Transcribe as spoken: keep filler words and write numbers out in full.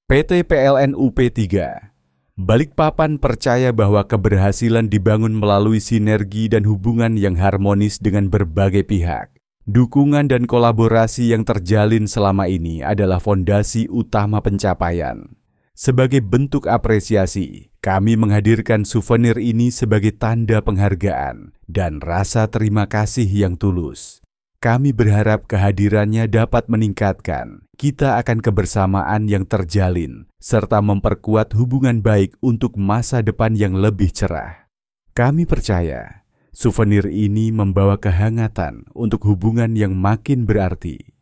P T P L N U P tiga. Balikpapan percaya bahwa keberhasilan dibangun melalui sinergi dan hubungan yang harmonis dengan berbagai pihak. Dukungan dan kolaborasi yang terjalin selama ini adalah fondasi utama pencapaian. Sebagai bentuk apresiasi, kami menghadirkan souvenir ini sebagai tanda penghargaan dan rasa terima kasih yang tulus. Kami berharap kehadirannya dapat meningkatkan kita akan kebersamaan yang terjalin serta memperkuat hubungan baik untuk masa depan yang lebih cerah. Kami percaya souvenir ini membawa kehangatan untuk hubungan yang makin berarti.